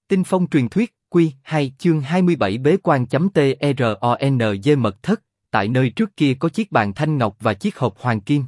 Tinh phong truyền thuyết, Quy 2 chương 27 bế quan.TRONG mật thất, tại nơi trước kia có chiếc bàn thanh ngọc và chiếc hộp hoàng kim.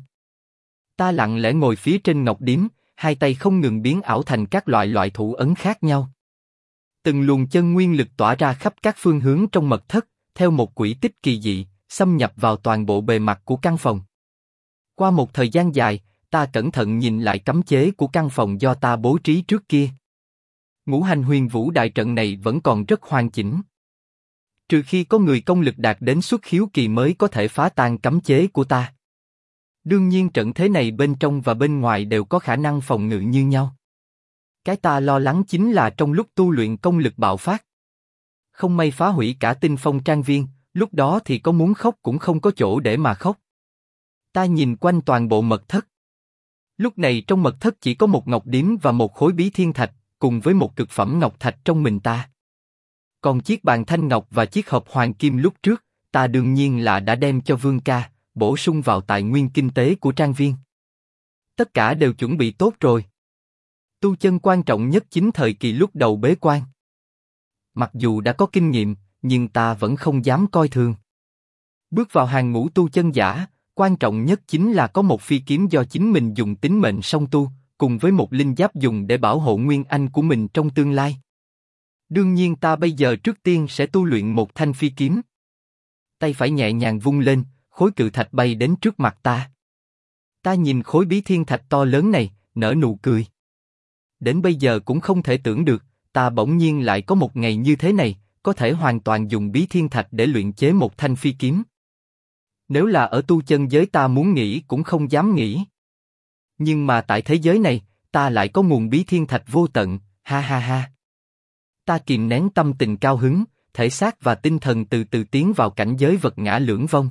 Ta lặng lẽ ngồi phía trên ngọc điếm, hai tay không ngừng biến ảo thành các loại thủ ấn khác nhau. Từng luồng chân nguyên lực tỏa ra khắp các phương hướng trong mật thất, theo một quỹ tích kỳ dị, xâm nhập vào toàn bộ bề mặt của căn phòng. Qua một thời gian dài, ta cẩn thận nhìn lại cấm chế của căn phòng do ta bố trí trước kia. Ngũ hành huyền vũ đại trận này vẫn còn rất hoàn chỉnh. Trừ khi có người công lực đạt đến xuất khiếu kỳ mới có thể phá tan cấm chế của ta. Đương nhiên trận thế này bên trong và bên ngoài đều có khả năng phòng ngự như nhau. Cái ta lo lắng chính là trong lúc tu luyện công lực bạo phát. Không may phá hủy cả Tinh Phong trang viên, lúc đó thì có muốn khóc cũng không có chỗ để mà khóc. Ta nhìn quanh toàn bộ mật thất. Lúc này trong mật thất chỉ có một ngọc điếm và một khối bí thiên thạch, cùng với một cực phẩm ngọc thạch trong mình ta. Còn chiếc bàn thanh ngọc và chiếc hộp hoàng kim lúc trước, ta đương nhiên là đã đem cho Vương ca, bổ sung vào tài nguyên kinh tế của trang viên. Tất cả đều chuẩn bị tốt rồi. Tu chân quan trọng nhất chính thời kỳ lúc đầu bế quan. Mặc dù đã có kinh nghiệm, nhưng ta vẫn không dám coi thường. Bước vào hàng ngũ tu chân giả, quan trọng nhất chính là có một phi kiếm do chính mình dùng tính mệnh song tu, cùng với một linh giáp dùng để bảo hộ nguyên anh của mình trong tương lai. Đương nhiên ta bây giờ trước tiên sẽ tu luyện một thanh phi kiếm. Tay phải nhẹ nhàng vung lên, khối cự thạch bay đến trước mặt ta. Ta nhìn khối bí thiên thạch to lớn này, nở nụ cười. Đến bây giờ cũng không thể tưởng được, ta bỗng nhiên lại có một ngày như thế này, có thể hoàn toàn dùng bí thiên thạch để luyện chế một thanh phi kiếm. Nếu là ở tu chân giới ta muốn nghĩ cũng không dám nghĩ. Nhưng mà tại thế giới này, ta lại có nguồn bí thiên thạch vô tận, ha ha ha. Ta kìm nén tâm tình cao hứng, thể xác và tinh thần từ từ tiến vào cảnh giới vật ngã lưỡng vong.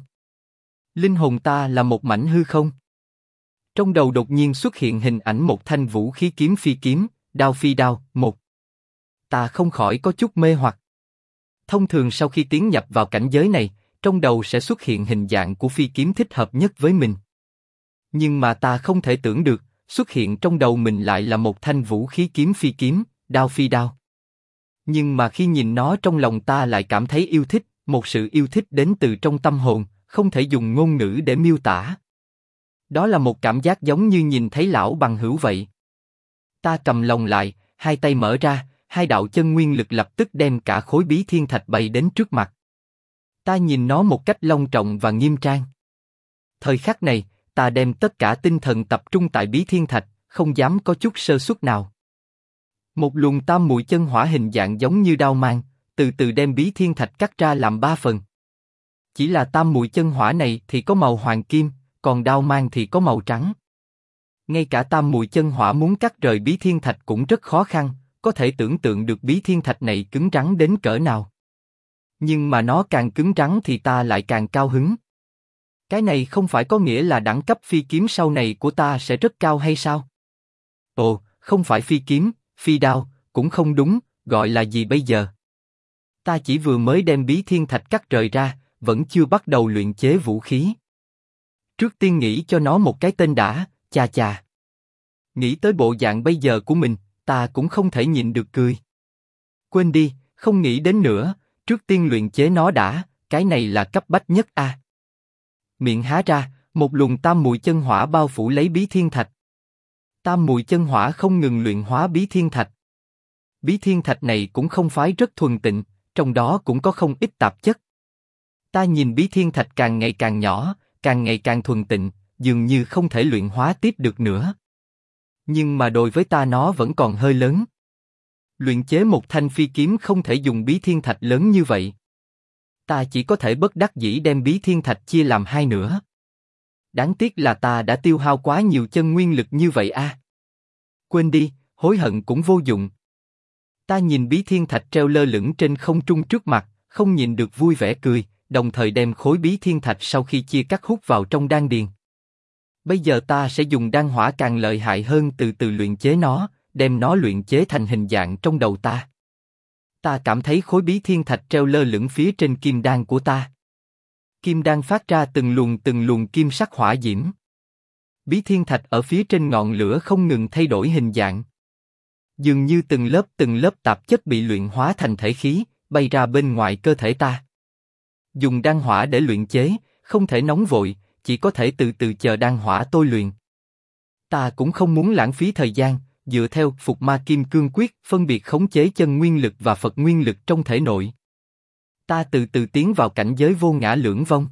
Linh hồn ta là một mảnh hư không. Trong đầu đột nhiên xuất hiện hình ảnh một thanh vũ khí kiếm phi kiếm, đao phi đao, một. Ta không khỏi có chút mê hoặc. Thông thường sau khi tiến nhập vào cảnh giới này, trong đầu sẽ xuất hiện hình dạng của phi kiếm thích hợp nhất với mình. Nhưng mà ta không thể tưởng được, xuất hiện trong đầu mình lại là một thanh vũ khí kiếm phi kiếm, đao phi đao. Nhưng mà khi nhìn nó trong lòng ta lại cảm thấy yêu thích, một sự yêu thích đến từ trong tâm hồn, không thể dùng ngôn ngữ để miêu tả. Đó là một cảm giác giống như nhìn thấy lão bằng hữu vậy. Ta cầm lòng lại, hai tay mở ra, hai đạo chân nguyên lực lập tức đem cả khối bí thiên thạch bay đến trước mặt. Ta nhìn nó một cách long trọng và nghiêm trang. Thời khắc này, ta đem tất cả tinh thần tập trung tại bí thiên thạch, không dám có chút sơ suất nào. Một luồng tam muội chân hỏa hình dạng giống như đao mang, từ từ đem bí thiên thạch cắt ra làm 3 phần. Chỉ là tam muội chân hỏa này thì có màu hoàng kim, còn đao mang thì có màu trắng. Ngay cả tam muội chân hỏa muốn cắt rời bí thiên thạch cũng rất khó khăn, có thể tưởng tượng được bí thiên thạch này cứng rắn đến cỡ nào. Nhưng mà nó càng cứng rắn thì ta lại càng cao hứng. Cái này không phải có nghĩa là đẳng cấp phi kiếm sau này của ta sẽ rất cao hay sao? Ồ, không phải phi kiếm, phi đao, cũng không đúng, gọi là gì bây giờ? Ta chỉ vừa mới đem bí thiên thạch cắt rời ra, vẫn chưa bắt đầu luyện chế vũ khí. Trước tiên nghĩ cho nó một cái tên đã, chà chà. Nghĩ tới bộ dạng bây giờ của mình, ta cũng không thể nhịn được cười. Quên đi, không nghĩ đến nữa, trước tiên luyện chế nó đã, cái này là cấp bách nhất a. Miệng há ra, một luồng tam muội chân hỏa bao phủ lấy bí thiên thạch. Tam muội chân hỏa không ngừng luyện hóa bí thiên thạch. Bí thiên thạch này cũng không phải rất thuần tịnh, trong đó cũng có không ít tạp chất. Ta nhìn bí thiên thạch càng ngày càng nhỏ, càng ngày càng thuần tịnh, dường như không thể luyện hóa tiếp được nữa. Nhưng mà đối với ta nó vẫn còn hơi lớn. Luyện chế một thanh phi kiếm không thể dùng bí thiên thạch lớn như vậy. Ta chỉ có thể bất đắc dĩ đem bí thiên thạch chia làm 2 nửa. Đáng tiếc là ta đã tiêu hao quá nhiều chân nguyên lực như vậy a. Quên đi, hối hận cũng vô dụng. Ta nhìn bí thiên thạch treo lơ lửng trên không trung trước mặt, không nhìn được vui vẻ cười, đồng thời đem khối bí thiên thạch sau khi chia cắt hút vào trong đan điền. Bây giờ ta sẽ dùng đan hỏa càng lợi hại hơn từ từ luyện chế nó, đem nó luyện chế thành hình dạng trong đầu ta. Ta cảm thấy khối bí thiên thạch treo lơ lửng phía trên kim đan của ta. Kim đan phát ra từng luồng kim sắc hỏa diễm. Bí thiên thạch ở phía trên ngọn lửa không ngừng thay đổi hình dạng. Dường như từng lớp tạp chất bị luyện hóa thành thể khí, bay ra bên ngoài cơ thể ta. Dùng đan hỏa để luyện chế, không thể nóng vội, chỉ có thể từ từ chờ đan hỏa tôi luyện. Ta cũng không muốn lãng phí thời gian, dựa theo Phục Ma Kim Cương Quyết phân biệt khống chế chân nguyên lực và Phật nguyên lực trong thể nội. Ta từ từ tiến vào cảnh giới vô ngã lưỡng vong.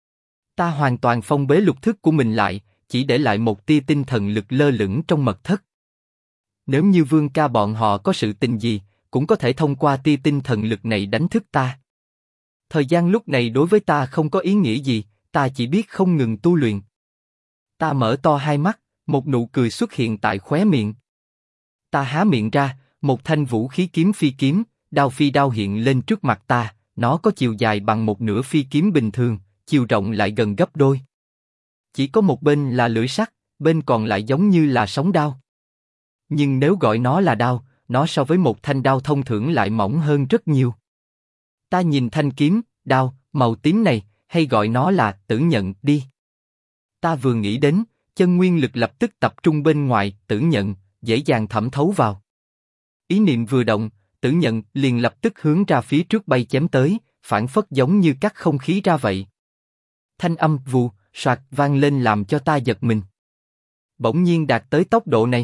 Ta hoàn toàn phong bế lục thức của mình lại, chỉ để lại một tia tinh thần lực lơ lửng trong mật thất. Nếu như Vương ca bọn họ có sự tình gì, cũng có thể thông qua tia tinh thần lực này đánh thức ta. Thời gian lúc này đối với ta không có ý nghĩa gì, ta chỉ biết không ngừng tu luyện. Ta mở to hai mắt, một nụ cười xuất hiện tại khóe miệng. Ta há miệng ra, một thanh vũ khí kiếm phi kiếm, đao phi đao hiện lên trước mặt ta, nó có chiều dài bằng một nửa phi kiếm bình thường, chiều rộng lại gần gấp đôi. Chỉ có một bên là lưỡi sắt, bên còn lại giống như là sóng đao. Nhưng nếu gọi nó là đao, nó so với một thanh đao thông thường lại mỏng hơn rất nhiều. Ta nhìn thanh kiếm, đao, màu tím này, hay gọi nó là tử nhận đi. Ta vừa nghĩ đến, chân nguyên lực lập tức tập trung bên ngoài, tử nhận, dễ dàng thẩm thấu vào. Ý niệm vừa động, tử nhận liền lập tức hướng ra phía trước bay chém tới, phản phất giống như cắt không khí ra vậy. Thanh âm vù, soạt vang lên làm cho ta giật mình. Bỗng nhiên đạt tới tốc độ này.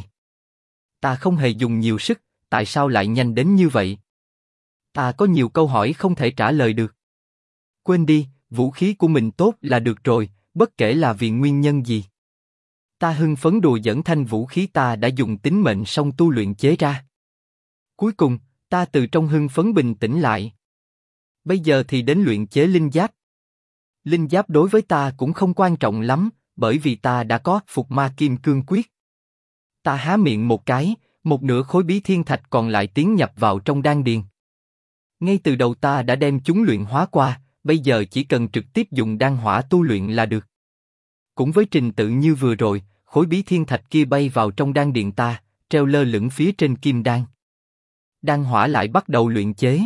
Ta không hề dùng nhiều sức, tại sao lại nhanh đến như vậy? Ta có nhiều câu hỏi không thể trả lời được. Quên đi, vũ khí của mình tốt là được rồi, bất kể là vì nguyên nhân gì. Ta hưng phấn đùa giỡn thanh vũ khí ta đã dùng tính mệnh song tu luyện chế ra. Cuối cùng, ta từ trong hưng phấn bình tĩnh lại. Bây giờ thì đến luyện chế linh giáp. Linh giáp đối với ta cũng không quan trọng lắm, bởi vì ta đã có Phục Ma Kim Cương Quyết. Ta há miệng một cái, một nửa khối bí thiên thạch còn lại tiến nhập vào trong đan điền. Ngay từ đầu ta đã đem chúng luyện hóa qua, bây giờ chỉ cần trực tiếp dùng đan hỏa tu luyện là được. Cũng với trình tự như vừa rồi, khối bí thiên thạch kia bay vào trong đan điền ta, treo lơ lửng phía trên kim đan. Đan hỏa lại bắt đầu luyện chế.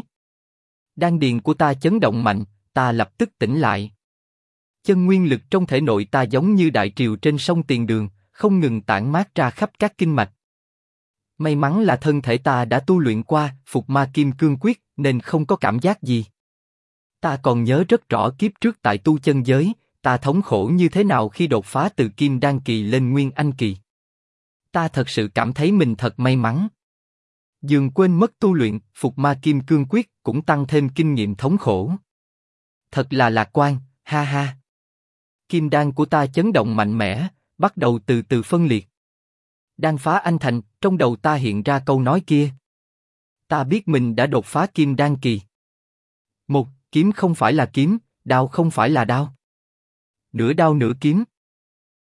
Đan điền của ta chấn động mạnh, ta lập tức tỉnh lại. Chân nguyên lực trong thể nội ta giống như đại triều trên sông Tiền Đường, không ngừng tản mát ra khắp các kinh mạch. May mắn là thân thể ta đã tu luyện qua Phục Ma Kim Cương Quyết nên không có cảm giác gì. Ta còn nhớ rất rõ kiếp trước tại tu chân giới, ta thống khổ như thế nào khi đột phá từ Kim Đan kỳ lên Nguyên Anh kỳ. Ta thật sự cảm thấy mình thật may mắn. Dường quên mất tu luyện Phục Ma Kim Cương Quyết cũng tăng thêm kinh nghiệm thống khổ. Thật là lạc quan, ha ha. Kim đan của ta chấn động mạnh mẽ, bắt đầu từ từ phân liệt. Đan phá anh thành, trong đầu ta hiện ra câu nói kia. Ta biết mình đã đột phá Kim Đan kỳ. Một, kiếm không phải là kiếm, đao không phải là đao. Nửa đao nửa kiếm.